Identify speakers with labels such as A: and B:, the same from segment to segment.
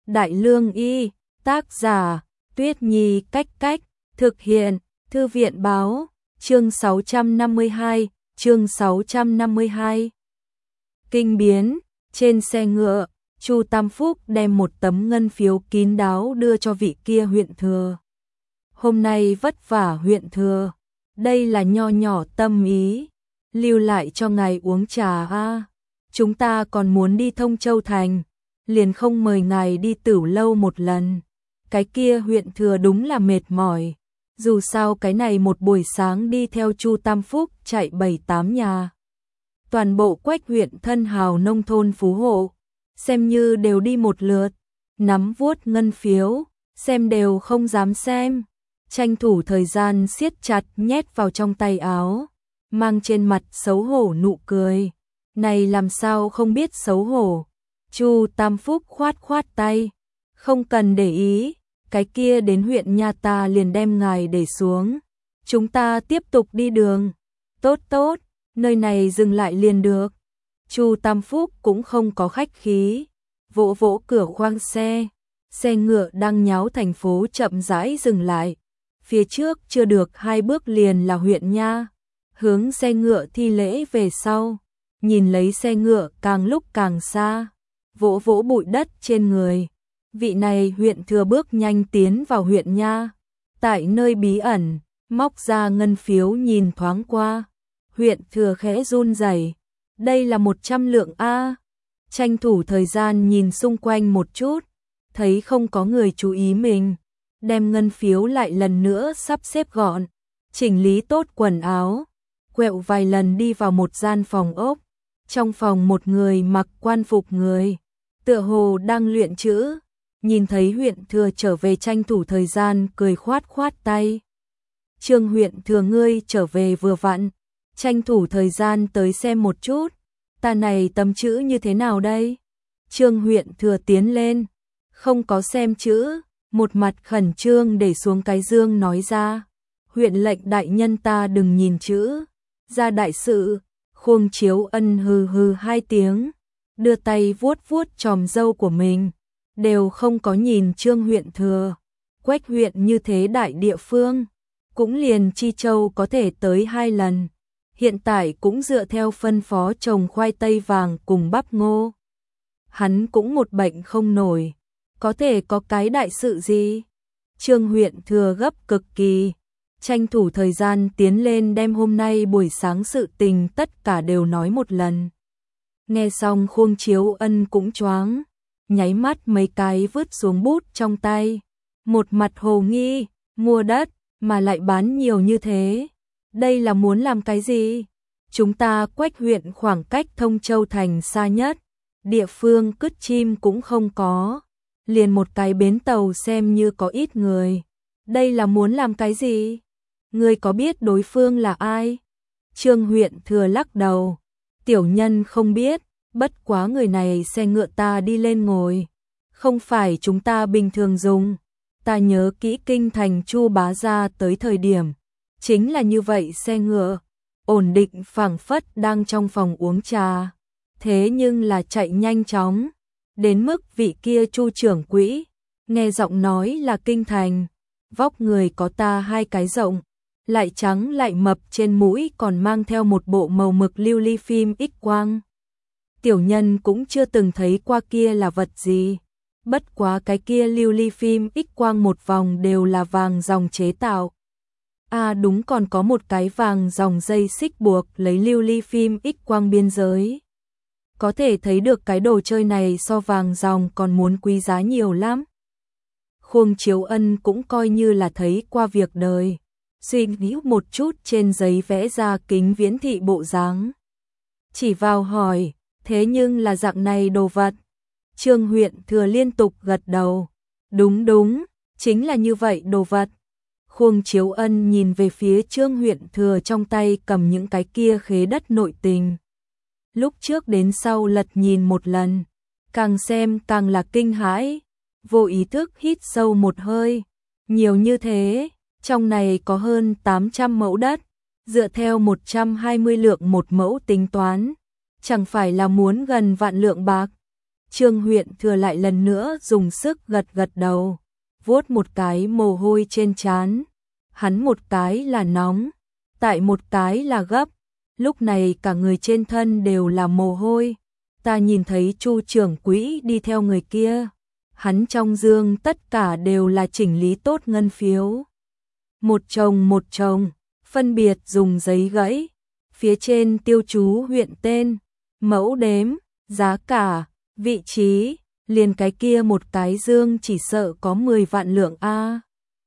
A: Đại Lương Y, tác giả, Tuyết Nhi Cách Cách, thực hiện, Thư viện Báo, chương 652, chương 652. Kinh biến, trên xe ngựa, Chu Tam Phúc đem một tấm ngân phiếu kín đáo đưa cho vị kia huyện thừa. Hôm nay vất vả huyện thừa, đây là nho nhỏ tâm ý, lưu lại cho ngài uống trà a. Chúng ta còn muốn đi Thông Châu Thành, liền không mời ngài đi Tửu Lâu một lần. Cái kia huyện thừa đúng là mệt mỏi, dù sao cái này một buổi sáng đi theo Chu Tam Phúc chạy 7-8 nhà. Toàn bộ Quách huyện thân hào nông thôn phú hộ, xem như đều đi một lượt, nắm vuốt ngân phiếu, xem đều không dám xem, tranh thủ thời gian siết chặt nhét vào trong tay áo, mang trên mặt xấu hổ nụ cười. Này làm sao không biết xấu hổ. Chu Tam Phúc khoát khoát tay, không cần để ý, cái kia đến huyện nhà ta liền đem ngài để xuống. Chúng ta tiếp tục đi đường. Tốt tốt, nơi này dừng lại liền được. Chu Tam Phúc cũng không có khách khí, vỗ vỗ cửa khoang xe. Xe ngựa đang nháo thành phố chậm rãi dừng lại. Phía trước chưa được 2 bước liền là huyện nha. Hướng xe ngựa thi lễ về sau, nhìn lấy xe ngựa càng lúc càng xa, vỗ vỗ bụi đất trên người. Vị này huyện thừa bước nhanh tiến vào huyện nha, tại nơi bí ẩn, móc ra ngân phiếu nhìn thoáng qua. Huyện thừa khẽ run rẩy, đây là 100 lượng a. Tranh thủ thời gian nhìn xung quanh một chút, thấy không có người chú ý mình, đem ngân phiếu lại lần nữa sắp xếp gọn, chỉnh lý tốt quần áo, quẹo vài lần đi vào một gian phòng ốc. Trong phòng một người mặc quan phục người, tựa hồ đang luyện chữ, nhìn thấy huyện thừa trở về tranh thủ thời gian cười khoát khoát tay. Trương huyện thừa ngươi trở về vừa vặn, tranh thủ thời gian tới xem một chút, ta này tấm chữ như thế nào đây? Trương huyện thừa tiến lên, không có xem chữ, một mặt khẩn trương để xuống cái dương nói ra. Huyện lệnh đại nhân ta đừng nhìn chữ, ra đại sự. Khuông Chiếu Ân hừ hừ 2 tiếng, đưa tay vuốt vuốt chòm râu của mình, đều không có nhìn Trương huyện thừa. Quách huyện như thế đại địa phương, cũng liền Chi Châu có thể tới 2 lần, hiện tại cũng dựa theo phân phó trồng khoai tây vàng cùng bắp ngô. Hắn cũng một bệnh không nổi, có thể có cái đại sự gì? Trương huyện thừa gấp cực kỳ, tranh thủ thời gian tiến lên đem hôm nay buổi sáng sự tình tất cả đều nói một lần. Nghe xong Khuông Chiếu Ân cũng choáng, nháy mắt mấy cái vứt xuống bút trong tay, một mặt hồ nghi, mua đất mà lại bán nhiều như thế, đây là muốn làm cái gì? Chúng ta Quách huyện khoảng cách Thông Châu Thành xa nhất, địa phương cứt chim cũng không có, liền một cái bến tàu xem như có ít người, đây là muốn làm cái gì? Ngươi có biết đối phương là ai? Trương huyện thừa lắc đầu, tiểu nhân không biết, bất quá người này xe ngựa ta đi lên ngồi, không phải chúng ta bình thường dùng. Ta nhớ kỹ kinh thành Chu bá gia tới thời điểm, chính là như vậy xe ngựa, ổn định phảng phất đang trong phòng uống trà, thế nhưng là chạy nhanh chóng, đến mức vị kia Chu trưởng quỹ, nghe giọng nói là kinh thành, vóc người có ta 2 cái rộng, lại trắng lại mập, trên mũi còn mang theo một bộ màu mực lưu ly phim X-quang. Tiểu nhân cũng chưa từng thấy qua kia là vật gì, bất quá cái kia lưu ly phim X-quang một vòng đều là vàng dòng chế tạo. À đúng, còn có một cái vàng dòng dây xích buộc lấy lưu ly phim X-quang biên giới. Có thể thấy được cái đồ chơi này so vàng dòng còn muốn quý giá nhiều lắm. Khuông Chiếu Ân cũng coi như là thấy qua việc đời, suy nghĩ một chút trên giấy vẽ ra kính viễn thị bộ dáng. Chỉ vào hỏi, thế nhưng là dạng này đồ vật. Trương huyện thừa liên tục gật đầu, đúng đúng, chính là như vậy đồ vật. Khuông Chiếu Ân nhìn về phía Trương huyện thừa trong tay cầm những cái kia khế đất nội tình. Lúc trước đến sau lật nhìn một lần, càng xem càng là kinh hãi, vô ý thức hít sâu một hơi, nhiều như thế. Trong này có hơn 800 mẫu đất, dựa theo 120 lượng một mẫu tính toán, chẳng phải là muốn gần vạn lượng bạc. Trương Huyện Thừa lại lần nữa dùng sức gật gật đầu, vuốt một cái mồ hôi trên trán. Hắn một cái là nóng, tại một cái là gấp, lúc này cả người trên thân đều là mồ hôi. Ta nhìn thấy Chu trưởng quỹ đi theo người kia, hắn trong dương tất cả đều là chỉnh lý tốt ngân phiếu. Một chồng, phân biệt dùng giấy gãy, phía trên tiêu chú huyện tên, mẫu đếm, giá cả, vị trí, liền cái kia một cái dương chỉ sợ có 10 vạn lượng a.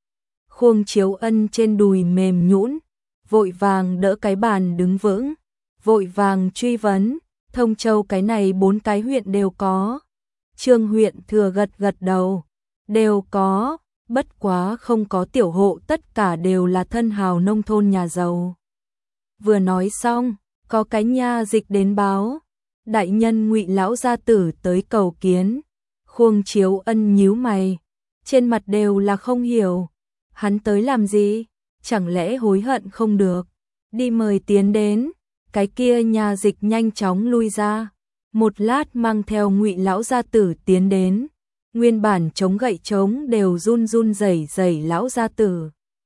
A: Khuông Chiếu Ân trên đùi mềm nhũn, vội vàng đỡ cái bàn đứng vững, vội vàng truy vấn, Thông Châu cái này 4 cái huyện đều có. Trương Huyện Thừa gật gật đầu, đều có, bất quá không có tiểu hộ, tất cả đều là thân hào nông thôn nhà giàu. Vừa nói xong, có cái nha dịch đến báo, đại nhân Ngụy lão gia tử tới cầu kiến. Khuông Chiếu Ân nhíu mày, trên mặt đều là không hiểu, hắn tới làm gì, chẳng lẽ hối hận không được, đi mời tiến đến. Cái kia nhà dịch nhanh chóng lui ra, một lát mang theo Ngụy lão gia tử tiến đến, nguyên bản chống gậy chống đều run run rẩy rẩy lão gia tử.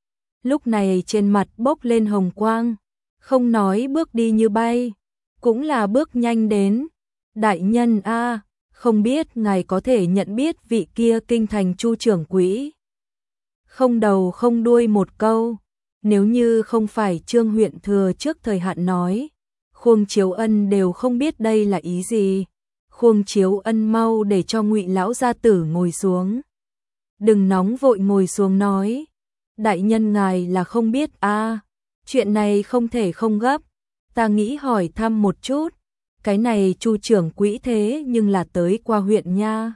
A: Lúc này trên mặt bốc lên hồng quang, không nói bước đi như bay, cũng là bước nhanh đến. Đại nhân a, không biết ngài có thể nhận biết vị kia kinh thành Chu trưởng quỹ. Không đầu không đuôi một câu, nếu như không phải Trương Huyện Thừa trước thời hạn nói, Khuông Chiếu Ân đều không biết đây là ý gì. Khuông Chiếu Ân mau để cho Ngụy lão gia tử ngồi xuống. Đừng nóng vội, ngồi xuống nói. Đại nhân ngài là không biết a, chuyện này không thể không gấp, ta nghĩ hỏi thăm một chút, cái này Chu trưởng quỹ thế nhưng là tới qua huyện nha.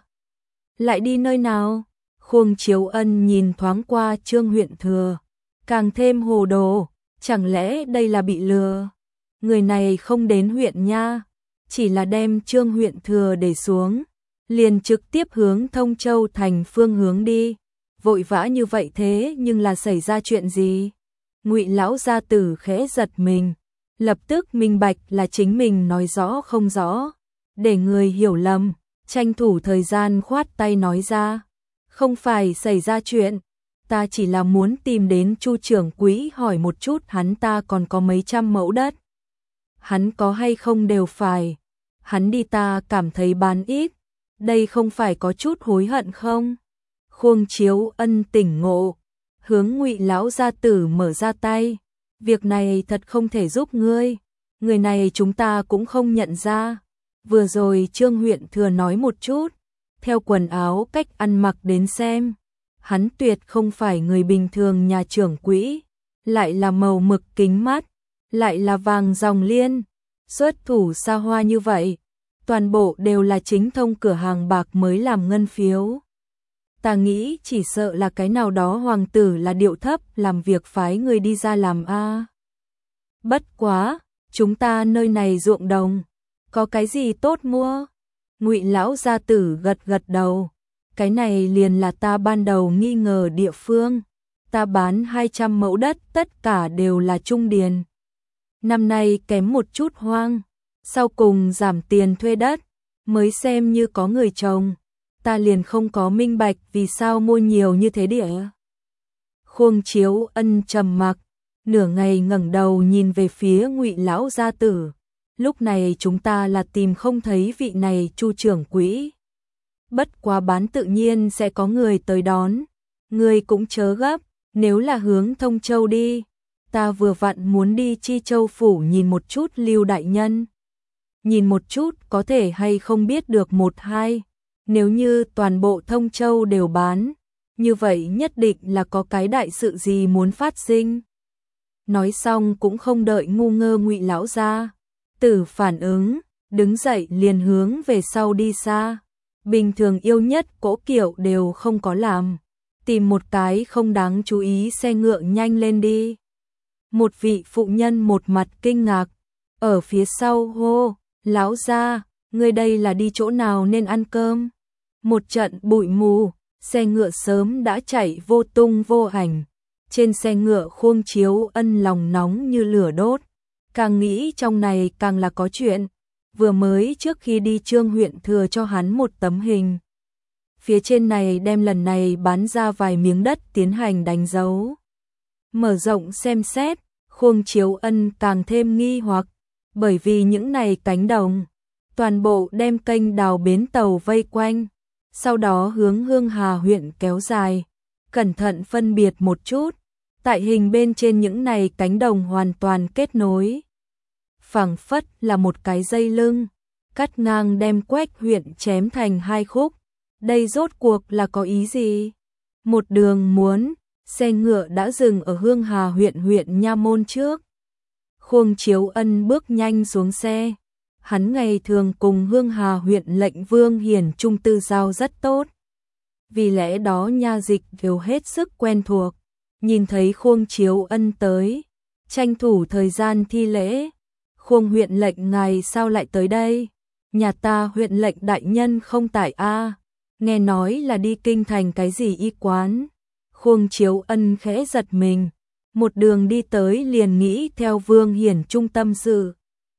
A: Lại đi nơi nào? Khuông Chiếu Ân nhìn thoáng qua Trương Huyện Thừa, càng thêm hồ đồ, chẳng lẽ đây là bị lừa? Người này không đến huyện nha, chỉ là đem Trương Huyện Thừa để xuống, liền trực tiếp hướng Thông Châu thành phương hướng đi. Vội vã như vậy thế nhưng là xảy ra chuyện gì? Ngụy lão gia tử khẽ giật mình, lập tức minh bạch là chính mình nói rõ không rõ, để người hiểu lầm, tranh thủ thời gian khoát tay nói ra, không phải xảy ra chuyện, ta chỉ là muốn tìm đến Chu trưởng quỹ hỏi một chút hắn ta còn có mấy trăm mẫu đất. Hắn có hay không đều phải, hắn đi ta cảm thấy bán ít, đây không phải có chút hối hận không? Khuông Chiếu Ân tỉnh ngộ, hướng Ngụy lão gia tử mở ra tay, việc này thật không thể giúp ngươi, người này chúng ta cũng không nhận ra. Vừa rồi Trương Huyện Thừa nói một chút, theo quần áo cách ăn mặc đến xem, hắn tuyệt không phải người bình thường nhà trưởng quỹ, lại là màu mực kính mắt, lại là vàng dòng liên, xuất thủ xa hoa như vậy, toàn bộ đều là chính thông cửa hàng bạc mới làm ngân phiếu. Ta nghĩ chỉ sợ là cái nào đó hoàng tử là điệu thấp làm việc phái người đi ra làm a. Bất quá, chúng ta nơi này ruộng đồng, có cái gì tốt mua? Ngụy lão gia tử gật gật đầu, cái này liền là ta ban đầu nghi ngờ địa phương, ta bán 200 mẫu đất tất cả đều là trung điền. Năm nay kém một chút hoang, sau cùng giảm tiền thuê đất, mới xem như có người trồng, ta liền không có minh bạch vì sao mua nhiều như thế địa. Khuông Chiếu Ân trầm mặc, nửa ngày ngẩng đầu nhìn về phía Ngụy lão gia tử, lúc này chúng ta là tìm không thấy vị này Chu trưởng quỹ. Bất quá bán tự nhiên sẽ có người tới đón, người cũng chớ gấp, nếu là hướng Thông Châu đi, ta vừa vặn muốn đi Chi Châu phủ nhìn một chút Lưu đại nhân. Nhìn một chút có thể hay không biết được một hai, nếu như toàn bộ Thông Châu đều bán, như vậy nhất định là có cái đại sự gì muốn phát sinh. Nói xong cũng không đợi ngu ngơ Ngụy lão gia tử phản ứng, đứng dậy liền hướng về sau đi xa. Bình thường yêu nhất cỗ kiệu đều không có làm, tìm một cái không đáng chú ý xe ngựa nhanh lên đi. Một vị phụ nhân một mặt kinh ngạc, ở phía sau hô, lão gia, ngươi đây là đi chỗ nào nên ăn cơm? Một trận bụi mù, xe ngựa sớm đã chạy vô tung vô ảnh. Trên xe ngựa Khuông Chiếu Ân lòng nóng như lửa đốt, càng nghĩ trong này càng là có chuyện. vừa mới trước khi đi Trương huyện thừa cho hắn một tấm hình. Phía trên này đem lần này bán ra vài miếng đất tiến hành đánh dấu. Mở rộng xem xét, Khuông Chiếu Ân càng thêm nghi hoặc, bởi vì những này cánh đồng, toàn bộ đem kênh đào bến tàu vây quanh, sau đó hướng Hương Hà huyện kéo dài. Cẩn thận phân biệt một chút, tại hình bên trên những này cánh đồng hoàn toàn kết nối. Phảng phất là một cái dây lưng, cắt ngang đem Quách huyện chém thành hai khúc. Đây rốt cuộc là có ý gì? Một đường muốn, xe ngựa đã dừng ở Hương Hà huyện Nha Môn trước. Khuông Chiếu Ân bước nhanh xuống xe. Hắn ngày thường cùng Hương Hà huyện lệnh Vương Hiển Trung tư giao rất tốt. Vì lẽ đó nha dịch đều hết sức quen thuộc. Nhìn thấy Khuông Chiếu Ân tới, tranh thủ thời gian thi lễ. Khuông huyện lệnh ngài sao lại tới đây? Nhà ta huyện lệnh đại nhân không tại a. Nghe nói là đi kinh thành cái gì y quán. Khuông Chiếu Ân khẽ giật mình, một đường đi tới liền nghĩ theo Vương Hiển Trung tâm sự.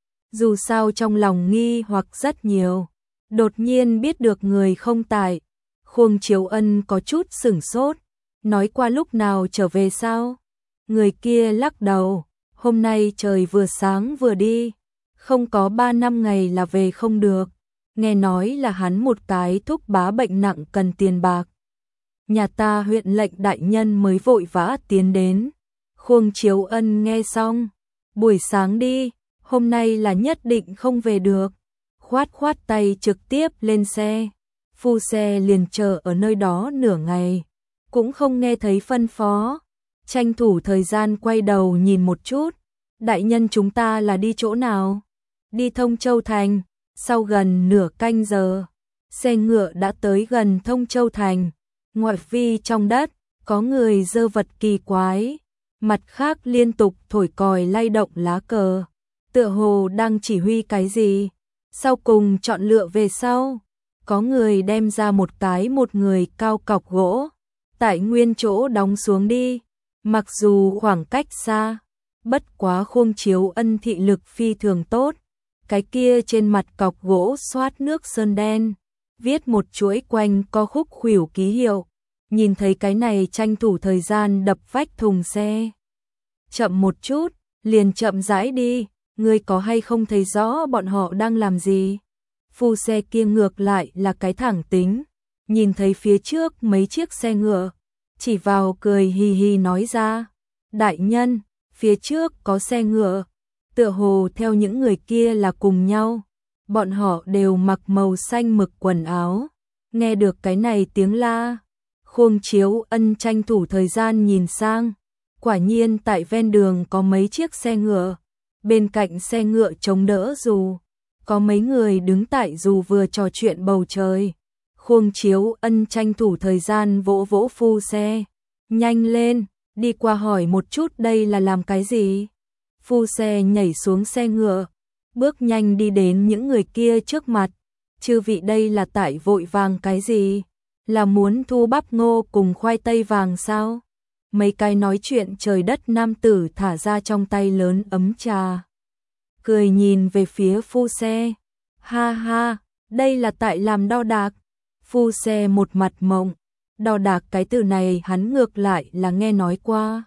A: Dù sao trong lòng nghi hoặc rất nhiều, đột nhiên biết được người không tại. Khuông Chiếu Ân có chút sửng sốt, nói qua lúc nào trở về sao? Người kia lắc đầu, hôm nay trời vừa sáng vừa đi, không có 3 năm ngày là về không được. Nghe nói là hắn một cái thúc bá bệnh nặng cần tiền bạc. Nhà ta huyện lệnh đại nhân mới vội vã tiến đến. Khuông Chiếu Ân nghe xong, buổi sáng đi, hôm nay là nhất định không về được. Khoát khoát tay trực tiếp lên xe. Phu xe liền chờ ở nơi đó nửa ngày, cũng không nghe thấy phân phó. Tranh thủ thời gian quay đầu nhìn một chút. Đại nhân chúng ta là đi chỗ nào? Đi Thông Châu Thành. Sau gần nửa canh giờ, xe ngựa đã tới gần Thông Châu Thành. Ngoại vi trong đất, có người dơ vật kỳ quái, mặt khác liên tục thổi còi lay động lá cờ, tựa hồ đang chỉ huy cái gì. Sau cùng chọn lựa về sau, có người đem ra một người cao cọc gỗ, tại nguyên chỗ đóng xuống đi. Mặc dù khoảng cách xa, bất quá Khuông Chiếu Ân thị lực phi thường tốt. Cái kia trên mặt cọc gỗ xoát nước sơn đen, viết một chuỗi quanh co khúc khuỷu ký hiệu. Nhìn thấy cái này tranh thủ thời gian đập vách thùng xe. Chậm một chút, liền chậm rãi đi, ngươi có hay không thấy rõ bọn họ đang làm gì? Phu xe kia ngược lại là cái thẳng tính, nhìn thấy phía trước mấy chiếc xe ngựa, chỉ vào cười hì hì nói ra, đại nhân, phía trước có xe ngựa. Tựa hồ theo những người kia là cùng nhau, bọn họ đều mặc màu xanh mực quần áo. Nghe được cái này tiếng la, Khuông Chiếu Ân tranh thủ thời gian nhìn sang, quả nhiên tại ven đường có mấy chiếc xe ngựa, bên cạnh xe ngựa chống đỡ dù, có mấy người đứng tại dù vừa trò chuyện bầu trời. Khuông Chiếu Ân tranh thủ thời gian vỗ vỗ phu xe, nhanh lên, đi qua hỏi một chút đây là làm cái gì. Phu xe nhảy xuống xe ngựa, bước nhanh đi đến những người kia trước mặt. Chư vị đây là tại vội vàng cái gì? Là muốn thu bắp ngô cùng khoai tây vàng sao? Mấy cái nói chuyện trời đất nam tử thả ra trong tay lớn ấm trà. Cười nhìn về phía phu xe. Ha ha, đây là tại làm đo đạc. Phu xe một mặt mộng. Đo đạc cái từ này hắn ngược lại là nghe nói qua.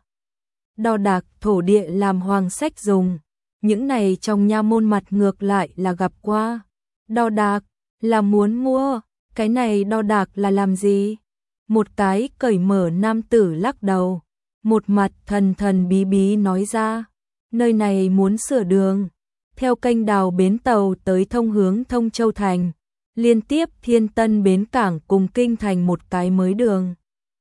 A: Đo đạc thổ địa làm hoàng sách dùng, những này trong nha môn mặt ngược lại là gặp qua. Đo đạc là muốn mua, cái này đo đạc là làm gì? Một cái cởi mở nam tử lắc đầu, một mặt thần thần bí bí nói ra, nơi này muốn sửa đường, theo kênh đào bến tàu tới thông hướng Thông Châu Thành, liên tiếp Thiên Tân bến cảng cùng kinh thành một cái mới đường.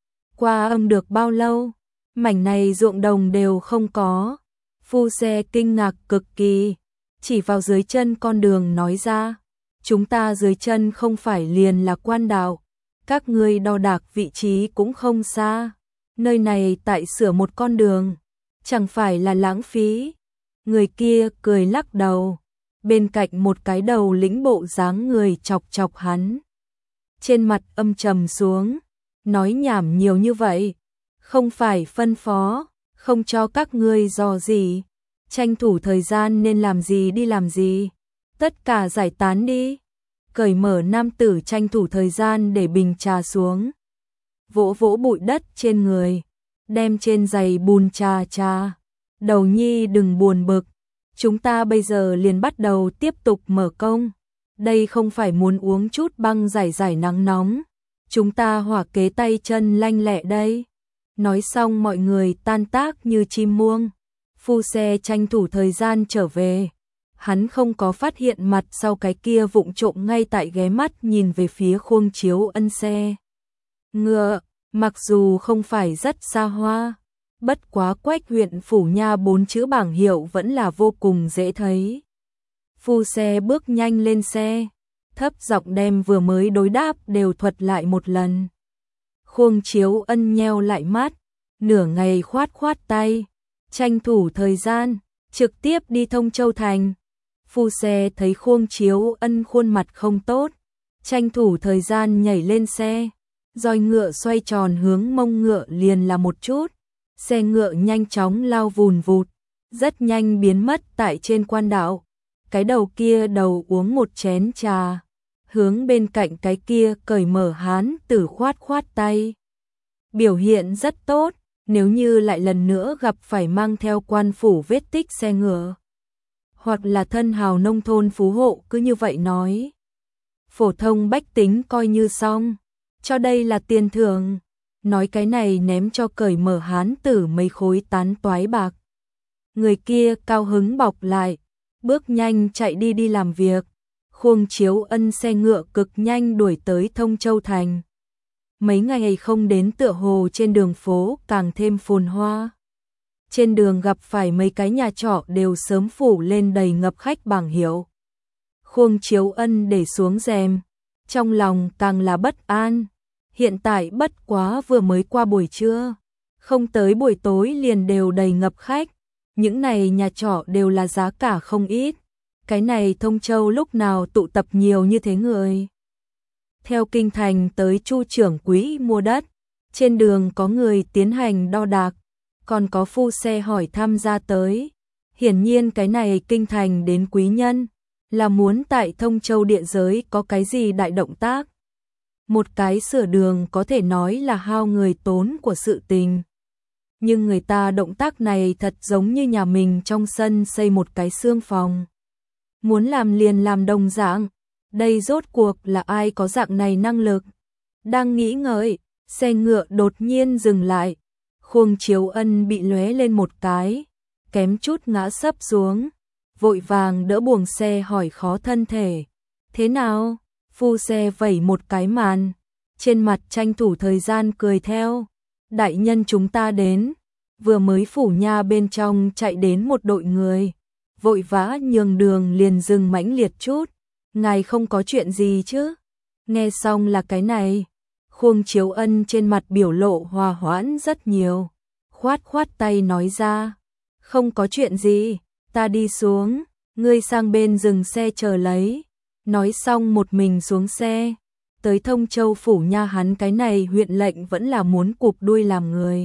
A: Qua âm được bao lâu? Mảnh này ruộng đồng đều không có. Phu xe kinh ngạc cực kỳ, chỉ vào dưới chân con đường nói ra, chúng ta dưới chân không phải liền là quan đạo, các ngươi đo đạc vị trí cũng không xa, nơi này tại sửa một con đường, chẳng phải là lãng phí. Người kia cười lắc đầu, bên cạnh một cái đầu lĩnh bộ dáng người chọc chọc hắn. Trên mặt âm trầm xuống, nói nhảm nhiều như vậy, không phải phân phó, không cho các ngươi dò gì, tranh thủ thời gian nên làm gì đi làm gì. Tất cả giải tán đi. Cởi mở nam tử tranh thủ thời gian để bình trà xuống. Vỗ vỗ bụi đất trên người. Đem trên giày bùn trà. Đầu nhi đừng buồn bực. Chúng ta bây giờ liền bắt đầu tiếp tục mở công. Đây không phải muốn uống chút băng giải nắng nóng. Chúng ta hỏa kế tay chân lanh lẹ đây. Nói xong mọi người tan tác như chim muông. Phu xe tranh thủ thời gian trở về. Hắn không có phát hiện mặt sau cái kia vụng trộm ngay tại ghé mắt nhìn về phía Khuông Chiếu Ân xe ngựa, mặc dù không phải rất xa hoa, bất quá Quách huyện phủ nha 4 chữ bảng hiệu vẫn là vô cùng dễ thấy. Phu xe bước nhanh lên xe, thấp giọng đem vừa mới đối đáp đều thuật lại một lần. Khuông Chiếu Ân nheo lại mắt, nửa ngày khoát tay, tranh thủ thời gian, trực tiếp đi Thông Châu thành. Phu xe thấy Khuông Chiếu Ân khuôn mặt không tốt, tranh thủ thời gian nhảy lên xe, roi ngựa xoay tròn hướng mông ngựa liền là một chút, xe ngựa nhanh chóng lao vùn vụt, rất nhanh biến mất tại trên quan đạo. Cái đầu kia đầu uống một chén trà, hướng bên cạnh cái kia cởi mở hán tử khoát tay. Biểu hiện rất tốt, nếu như lại lần nữa gặp phải mang theo quan phủ vết tích xe ngựa, hoặc là thân hào nông thôn phú hộ cứ như vậy nói. Phổ thông bách tính coi như xong, cho đây là tiền thưởng. Nói cái này ném cho cởi mở hán tử mấy khối tán toái bạc. Người kia cao hứng bọc lại, bước nhanh chạy đi làm việc. Khuông Chiếu Ân xe ngựa cực nhanh đuổi tới Thông Châu thành. Mấy ngày không đến tựa hồ trên đường phố càng thêm phồn hoa. Trên đường gặp phải mấy cái nhà trọ đều sớm phủ lên đầy ngập khách bảng hiệu. Khuông Chiếu Ân để xuống rèm, trong lòng càng là bất an. Hiện tại bất quá vừa mới qua buổi trưa, không tới buổi tối liền đều đầy ngập khách. Những này nhà trọ đều là giá cả không ít. Cái này Thông Châu lúc nào tụ tập nhiều như thế người. Theo kinh thành tới Chu trưởng quỹ mua đất, trên đường có người tiến hành đo đạc, còn có phu xe hỏi thăm ra tới. Hiển nhiên cái này kinh thành đến quý nhân, là muốn tại Thông Châu địa giới có cái gì đại động tác. Một cái sửa đường có thể nói là hao người tốn của sự tình. Nhưng người ta động tác này thật giống như nhà mình trong sân xây một cái xương phòng. Muốn làm liền làm đồng dạng. Đây rốt cuộc là ai có dạng này năng lực. Đang nghĩ ngợi, xe ngựa đột nhiên dừng lại. Khuông Chiếu Ân bị lóe lên một cái, kém chút ngã sấp xuống. Vội vàng đỡ buồng xe hỏi khó thân thể. Thế nào? Phu xe vẩy một cái màn, trên mặt tranh thủ thời gian cười theo. Đại nhân chúng ta đến, vừa mới phủ nha bên trong chạy đến một đội người, vội vã nhường đường liền dừng mãnh liệt chút. Ngài không có chuyện gì chứ? Nghe xong là cái này, Khuông Chiếu Ân trên mặt biểu lộ hòa hoãn rất nhiều, khoát tay nói ra, không có chuyện gì, ta đi xuống, ngươi sang bên dừng xe chờ lấy. Nói xong một mình xuống xe, tới Thông Châu phủ nha. Hắn cái này huyện lệnh vẫn là muốn cụp đuôi làm người.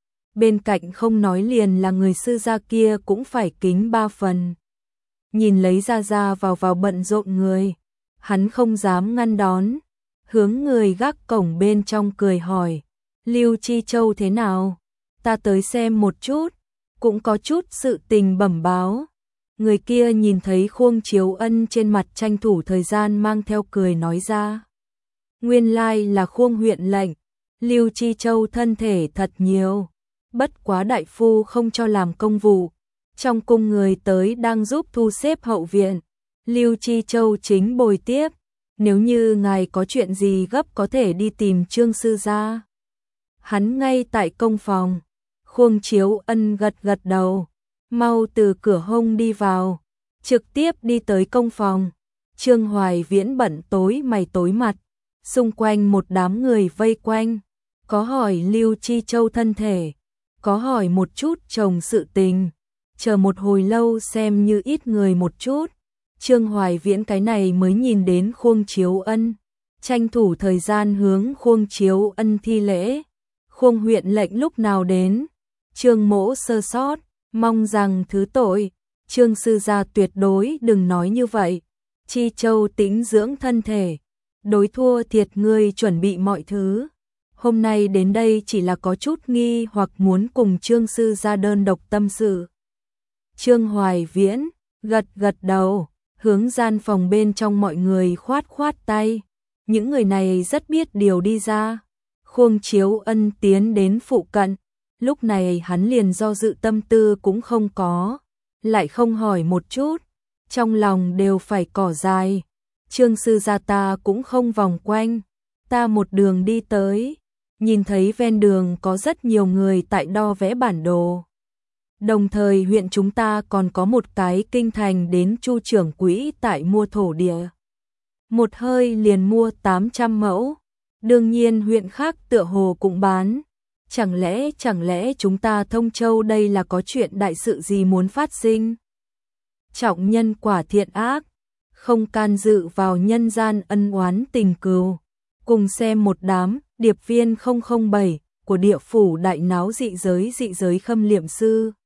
A: Bên cạnh không nói liền là người sư gia kia cũng phải kính 3 phần. Nhìn lấy ra vào bận rộn người, hắn không dám ngăn đón, hướng người gác cổng bên trong cười hỏi, Lưu Chi Châu thế nào? Ta tới xem một chút, cũng có chút sự tình bẩm báo. Người kia nhìn thấy Khuông Chiếu Ân trên mặt tranh thủ thời gian mang theo cười nói ra. Nguyên lai là Khuông huyện lệnh, Lưu Chi Châu thân thể thật nhiều, bất quá đại phu không cho làm công vụ. Trong cung người tới đang giúp thu xếp hậu viện, Lưu Chi Châu chính bồi tiếp. Nếu như ngài có chuyện gì gấp có thể đi tìm Trương sư gia. Hắn ngay tại công phòng. Khuông Chiếu Ân gật đầu, mau từ cửa hông đi vào, trực tiếp đi tới công phòng. Trương Hoài Viễn bận tối mày tối mặt, xung quanh một đám người vây quanh, có hỏi Lưu Chi Châu thân thể, có hỏi một chút chồng sự tình. Chờ một hồi lâu xem như ít người một chút, Trương Hoài Viễn cái này mới nhìn đến Khuông Chiếu Ân, tranh thủ thời gian hướng Khuông Chiếu Ân thi lễ. Khuông huyện lệnh lúc nào đến? Trương mỗ sơ sót, mong rằng thứ tội. Trương sư gia tuyệt đối đừng nói như vậy, Chi Châu tĩnh dưỡng thân thể, đối thua thiệt ngươi chuẩn bị mọi thứ. Hôm nay đến đây chỉ là có chút nghi hoặc muốn cùng Trương sư ra đơn độc tâm sự. Trương Hoài Viễn gật gật đầu, hướng gian phòng bên trong mọi người khoát khoát tay. Những người này rất biết điều đi ra. Khuông Chiếu Ân tiến đến phụ cận, lúc này hắn liền do dự tâm tư cũng không có, lại không hỏi một chút, trong lòng đều phải cỏ dài. Trương sư gia ta cũng không vòng quanh, ta một đường đi tới, nhìn thấy ven đường có rất nhiều người tại đo vẽ bản đồ. Đồng thời huyện chúng ta còn có một cái kinh thành đến Chu trưởng quỹ tại mua thổ địa. Một hơi liền mua 800 mẫu. Đương nhiên huyện khác tựa hồ cũng bán. Chẳng lẽ chúng ta Thông Châu đây là có chuyện đại sự gì muốn phát sinh? Trọng nhân quả thiện ác, không can dự vào nhân gian ân oán tình cừu. Cùng xem một đám điệp viên 007 của địa phủ đại náo dị giới khâm liệm sư.